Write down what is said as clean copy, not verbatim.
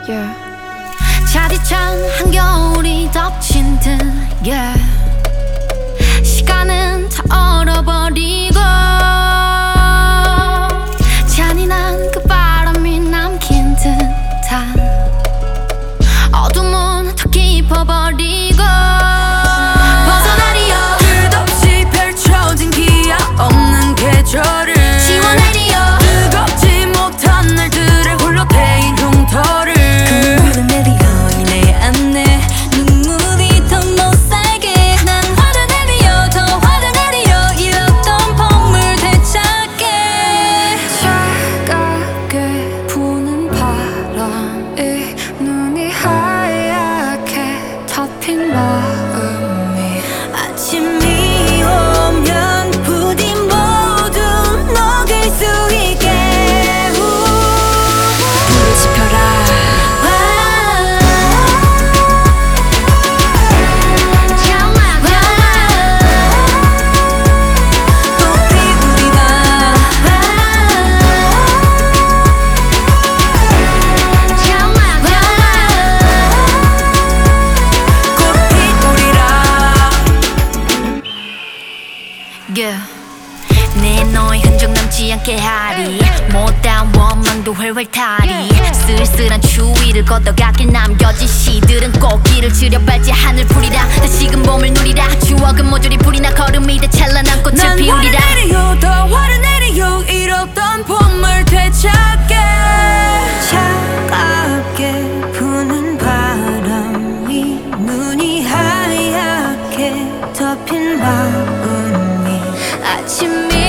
yeah. 차디찬 한겨울이 덮친 듯 yeah. 시간은 다 얼어버리고 잔인한 그 바람이 남긴 듯한 어둠은 더 깊어버리고 벗어나리요 끝없이 펼쳐진 기약 없는 계절을 지워내리요 뜨겁지 못한 날들의 홀로 데인 흉터를 눈물을 내리려 내 안에 눈물이 더 못살게 난 화를 내리려 더 화를 내리려 잃었던 봄을 되찾게 차갑게 부는 바람이 눈이 하얗게 덮인 마음이 아침이 오면 부디 모두 녹일 수 있게 불을 지펴라 yeah. 내 너의 흔적 남지 않게 하리 못다운 원망도 훨훨 타리 쓸쓸한 추위를 걷어가길 남겨진 시들은 꽃길을 지려밟지 하늘 풀이라 다시금 봄을 누리라 추억은 모조리 불이 나 걸음이 돼 찬란한 꽃을 난 피우리라 화를 내리요 더 화를 내리요 잃었던 봄을 되찾게 차갑게 부는 바람이 눈이 하얗게 덮인 마음이 아침이